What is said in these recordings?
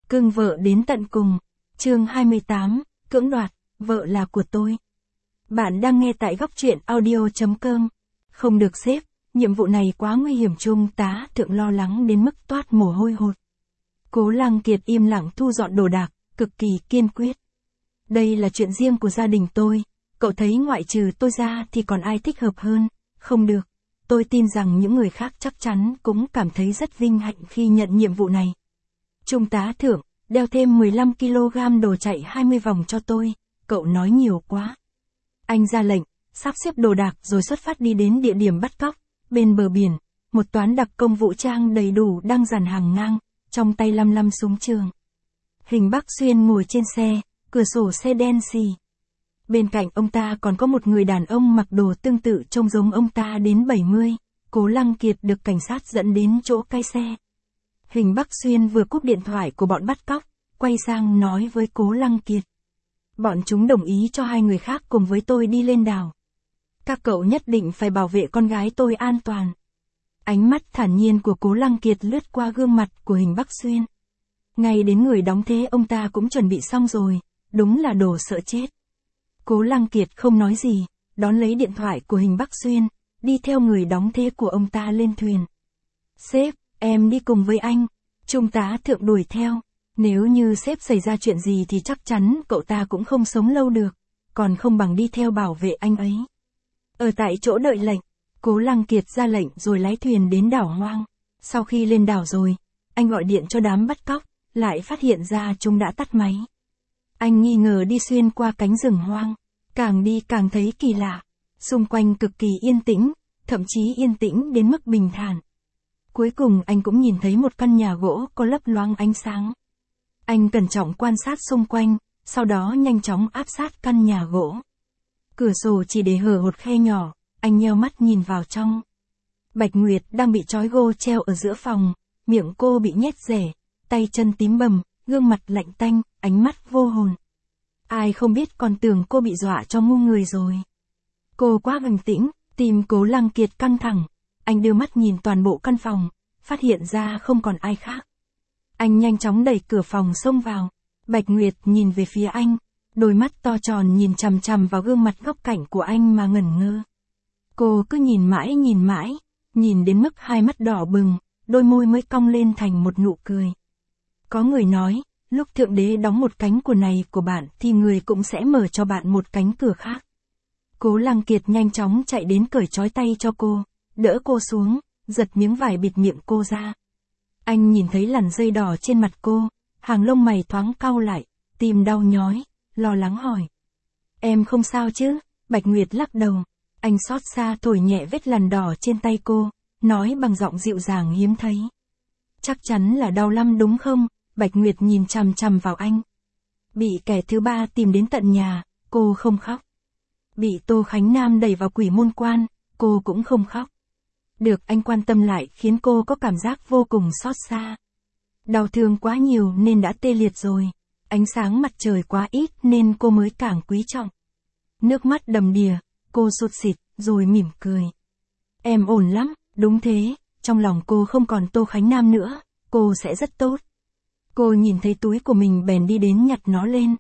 Cưng vợ đến tận cùng. Chương 28, cưỡng đoạt, vợ là của tôi. Bạn đang nghe tại góc truyện audio.com. Không được sếp, nhiệm vụ này quá nguy hiểm, Trung tá Thượng lo lắng đến mức toát mồ hôi hột. Cố Lăng Kiệt im lặng thu dọn đồ đạc, cực kỳ kiên quyết. Đây là chuyện riêng của gia đình tôi, cậu thấy ngoại trừ tôi ra thì còn ai thích hợp hơn, không được. Tôi tin rằng những người khác chắc chắn cũng cảm thấy rất vinh hạnh khi nhận nhiệm vụ này. Trung tá Thượng, đeo thêm 15 kg đồ chạy 20 vòng cho tôi, cậu nói nhiều quá. Anh ra lệnh, sắp xếp đồ đạc rồi xuất phát đi đến địa điểm bắt cóc. Bên bờ biển, một toán đặc công vũ trang đầy đủ đang dàn hàng ngang, trong tay lăm súng trường. Hình Bắc Xuyên ngồi trên xe, cửa sổ xe đen xì. Bên cạnh ông ta còn có một người đàn ông mặc đồ tương tự trông giống ông ta đến 70, Cố Lăng Kiệt được cảnh sát dẫn đến chỗ cai xe. Hình Bắc Xuyên vừa cúp điện thoại của bọn bắt cóc, quay sang nói với Cố Lăng Kiệt. Bọn chúng đồng ý cho hai người khác cùng với tôi đi lên đảo. Các cậu nhất định phải bảo vệ con gái tôi an toàn. Ánh mắt thản nhiên của Cố Lăng Kiệt lướt qua gương mặt của Hình Bắc Xuyên. Ngay đến người đóng thế ông ta cũng chuẩn bị xong rồi, đúng là đồ sợ chết. Cố Lăng Kiệt không nói gì, đón lấy điện thoại của Hình Bắc Xuyên, đi theo người đóng thế của ông ta lên thuyền. Sếp, em đi cùng với anh. Trung tá Thượng đuổi theo. Nếu như sếp xảy ra chuyện gì thì chắc chắn cậu ta cũng không sống lâu được, còn không bằng đi theo bảo vệ anh ấy. Ở tại chỗ đợi lệnh, Cố Lăng Kiệt ra lệnh rồi lái thuyền đến đảo hoang. Sau khi lên đảo rồi, anh gọi điện cho đám bắt cóc, lại phát hiện ra chúng đã tắt máy. Anh nghi ngờ đi xuyên qua cánh rừng hoang, càng đi càng thấy kỳ lạ, xung quanh cực kỳ yên tĩnh, thậm chí yên tĩnh đến mức bình thản. Cuối cùng anh cũng nhìn thấy một căn nhà gỗ có lấp loáng ánh sáng. Anh cẩn trọng quan sát xung quanh, sau đó nhanh chóng áp sát căn nhà gỗ. Cửa sổ chỉ để hở một khe nhỏ, anh nheo mắt nhìn vào trong. Bạch Nguyệt đang bị trói gô treo ở giữa phòng, miệng cô bị nhét rẻ, tay chân tím bầm, gương mặt lạnh tanh, ánh mắt vô hồn. Ai không biết còn tưởng cô bị dọa cho ngu người rồi. Cô quá bình tĩnh, tim Cố Lăng Kiệt căng thẳng. Anh đưa mắt nhìn toàn bộ căn phòng, phát hiện ra không còn ai khác. Anh nhanh chóng đẩy cửa phòng xông vào. Bạch Nguyệt nhìn về phía anh, đôi mắt to tròn nhìn chằm chằm vào gương mặt góc cạnh của anh mà ngẩn ngơ. Cô cứ nhìn mãi, nhìn đến mức hai mắt đỏ bừng, đôi môi mới cong lên thành một nụ cười. Có người nói, lúc Thượng Đế đóng một cánh cửa này của bạn thì người cũng sẽ mở cho bạn một cánh cửa khác. Cố Lăng Kiệt nhanh chóng chạy đến cởi trói tay cho cô, đỡ cô xuống, giật miếng vải bịt miệng cô ra. Anh nhìn thấy làn dây đỏ trên mặt cô, hàng lông mày thoáng cau lại, tim đau nhói, lo lắng hỏi. Em không sao chứ? Bạch Nguyệt lắc đầu. Anh xót xa thổi nhẹ vết lằn đỏ trên tay cô, nói bằng giọng dịu dàng hiếm thấy. Chắc chắn là đau lắm đúng không? Bạch Nguyệt nhìn chằm chằm vào anh. Bị kẻ thứ ba tìm đến tận nhà, cô không khóc. Bị Tô Khánh Nam đẩy vào quỷ môn quan, cô cũng không khóc. Được anh quan tâm lại khiến cô có cảm giác vô cùng xót xa. Đau thương quá nhiều nên đã tê liệt rồi. Ánh sáng mặt trời quá ít nên cô mới càng quý trọng. Nước mắt đầm đìa, cô sụt sịt, rồi mỉm cười. Em ổn lắm, đúng thế, trong lòng cô không còn Tô Khánh Nam nữa, cô sẽ rất tốt. Cô nhìn thấy túi của mình bèn đi đến nhặt nó lên.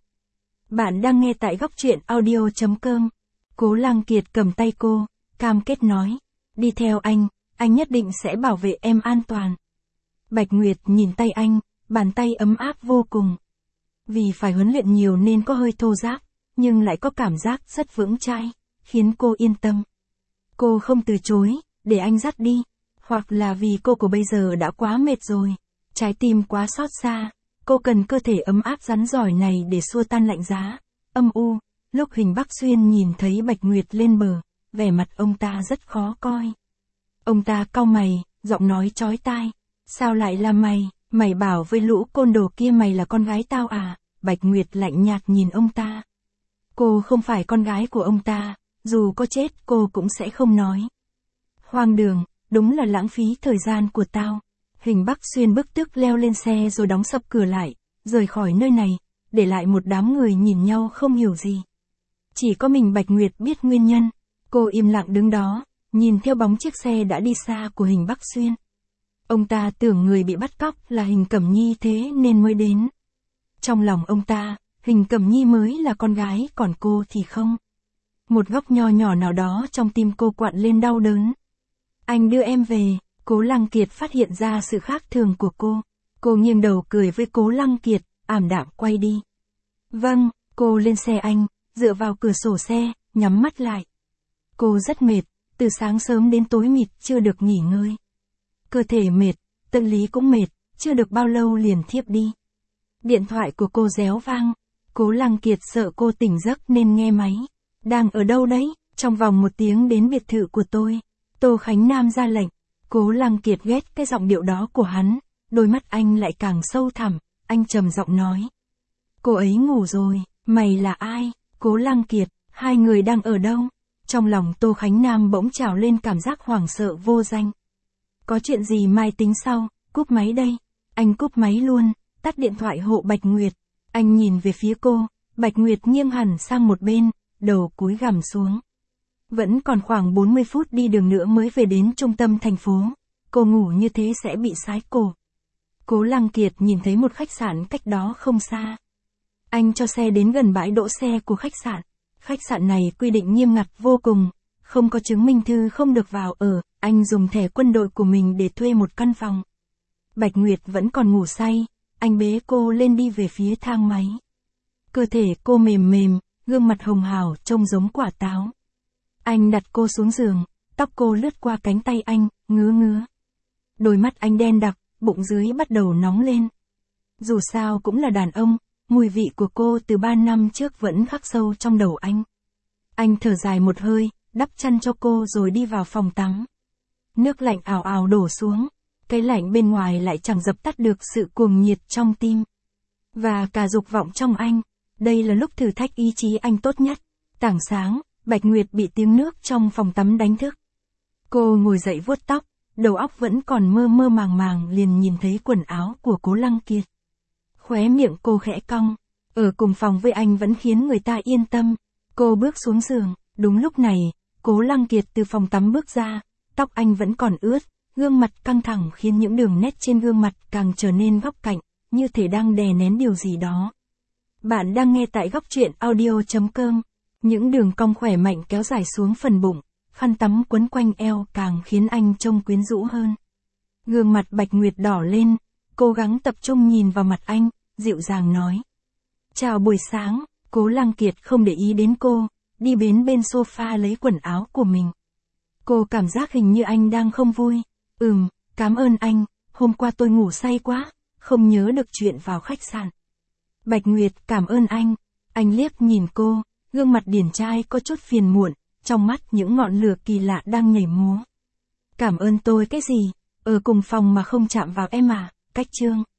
Bạn đang nghe tại góc truyện audio.com. Cố Lăng Kiệt cầm tay cô, cam kết nói. Đi theo anh nhất định sẽ bảo vệ em an toàn. Bạch Nguyệt nhìn tay anh, bàn tay ấm áp vô cùng. Vì phải huấn luyện nhiều nên có hơi thô ráp, nhưng lại có cảm giác rất vững chãi, khiến cô yên tâm. Cô không từ chối, để anh dắt đi, hoặc là vì cô của bây giờ đã quá mệt rồi, trái tim quá xót xa, cô cần cơ thể ấm áp rắn giỏi này để xua tan lạnh giá, âm u. Lúc Hình Bắc Xuyên nhìn thấy Bạch Nguyệt lên bờ, vẻ mặt ông ta rất khó coi. Ông ta cau mày, giọng nói chói tai. Sao lại là mày? Mày bảo với lũ côn đồ kia mày là con gái tao à? Bạch Nguyệt lạnh nhạt nhìn ông ta. Cô không phải con gái của ông ta, dù có chết cô cũng sẽ không nói. Hoang đường, đúng là lãng phí thời gian của tao. Hình Bắc Xuyên bức tức leo lên xe rồi đóng sập cửa lại, rời khỏi nơi này, để lại một đám người nhìn nhau không hiểu gì. Chỉ có mình Bạch Nguyệt biết nguyên nhân. Cô im lặng đứng đó, nhìn theo bóng chiếc xe đã đi xa của Hình Bắc Xuyên. Ông ta tưởng người bị bắt cóc là Hình Cẩm Nhi thế nên mới đến, Trong lòng ông ta, Hình Cẩm Nhi mới là con gái còn cô thì không. Một góc nho nhỏ nào đó trong tim cô quặn lên đau đớn. Anh đưa em về, Cố Lăng Kiệt phát hiện ra sự khác thường của cô. Cô nghiêng đầu cười với Cố Lăng Kiệt, ảm đạm quay đi. Vâng, cô lên xe anh, dựa vào cửa sổ xe, nhắm mắt lại. Cô rất mệt, từ sáng sớm đến tối mịt chưa được nghỉ ngơi. Cơ thể mệt, tâm lý cũng mệt, chưa được bao lâu liền thiếp đi. Điện thoại của cô réo vang, Cố Lăng Kiệt sợ cô tỉnh giấc nên nghe máy. Đang ở đâu đấy? Trong vòng 1 tiếng đến biệt thự của tôi. Tô Khánh Nam ra lệnh. Cố Lăng Kiệt ghét cái giọng điệu đó của hắn, đôi mắt anh lại càng sâu thẳm, anh trầm giọng nói. Cô ấy ngủ rồi, mày là ai? Cố Lăng Kiệt, hai người đang ở đâu? Trong lòng Tô Khánh Nam bỗng trào lên cảm giác hoảng sợ vô danh. Có chuyện gì mai tính sau, cúp máy đây. Anh cúp máy luôn, tắt điện thoại hộ Bạch Nguyệt. Anh nhìn về phía cô, Bạch Nguyệt nghiêng hẳn sang một bên, đầu cúi gằm xuống. Vẫn còn khoảng 40 phút đi đường nữa mới về đến trung tâm thành phố. Cô ngủ như thế sẽ bị sái cổ. Cố Lăng Kiệt nhìn thấy một khách sạn cách đó không xa. Anh cho xe đến gần bãi đỗ xe của khách sạn. Khách sạn này quy định nghiêm ngặt vô cùng, không có chứng minh thư không được vào ở, anh dùng thẻ quân đội của mình để thuê một căn phòng. Bạch Nguyệt vẫn còn ngủ say, anh bế cô lên đi về phía thang máy. Cơ thể cô mềm mềm, gương mặt hồng hào trông giống quả táo. Anh đặt cô xuống giường, tóc cô lướt qua cánh tay anh, ngứa ngứa. Đôi mắt anh đen đặc, bụng dưới bắt đầu nóng lên. Dù sao cũng là đàn ông, mùi vị của cô từ 3 năm trước vẫn khắc sâu trong đầu anh. Anh thở dài một hơi, đắp chăn cho cô rồi đi vào phòng tắm. Nước lạnh ào ào đổ xuống, cái lạnh bên ngoài lại chẳng dập tắt được sự cuồng nhiệt trong tim. Và cả dục vọng trong anh, đây là lúc thử thách ý chí anh tốt nhất. Tảng sáng, Bạch Nguyệt bị tiếng nước trong phòng tắm đánh thức. Cô ngồi dậy vuốt tóc, đầu óc vẫn còn mơ mơ màng màng liền nhìn thấy quần áo của Cố Lăng Kiệt. Khóe miệng cô khẽ cong, ở cùng phòng với anh vẫn khiến người ta yên tâm. Cô bước xuống giường, đúng lúc này, Cố Lăng Kiệt từ phòng tắm bước ra, tóc anh vẫn còn ướt, gương mặt căng thẳng khiến những đường nét trên gương mặt càng trở nên góc cạnh, như thể đang đè nén điều gì đó. Bạn đang nghe tại góc truyện audio.com. Những đường cong khỏe mạnh kéo dài xuống phần bụng, khăn tắm quấn quanh eo càng khiến anh trông quyến rũ hơn. Gương mặt Bạch Nguyệt đỏ lên, cố gắng tập trung nhìn vào mặt anh, dịu dàng nói. Chào buổi sáng, Cố Lăng Kiệt không để ý đến cô, đi đến bên sofa lấy quần áo của mình. Cô cảm giác hình như anh đang không vui. Cảm ơn anh, hôm qua tôi ngủ say quá, không nhớ được chuyện vào khách sạn. Bạch Nguyệt cảm ơn anh liếc nhìn cô, gương mặt điển trai có chút phiền muộn, trong mắt những ngọn lửa kỳ lạ đang nhảy múa. Cảm ơn tôi cái gì, ở cùng phòng mà không chạm vào em à, cách chương.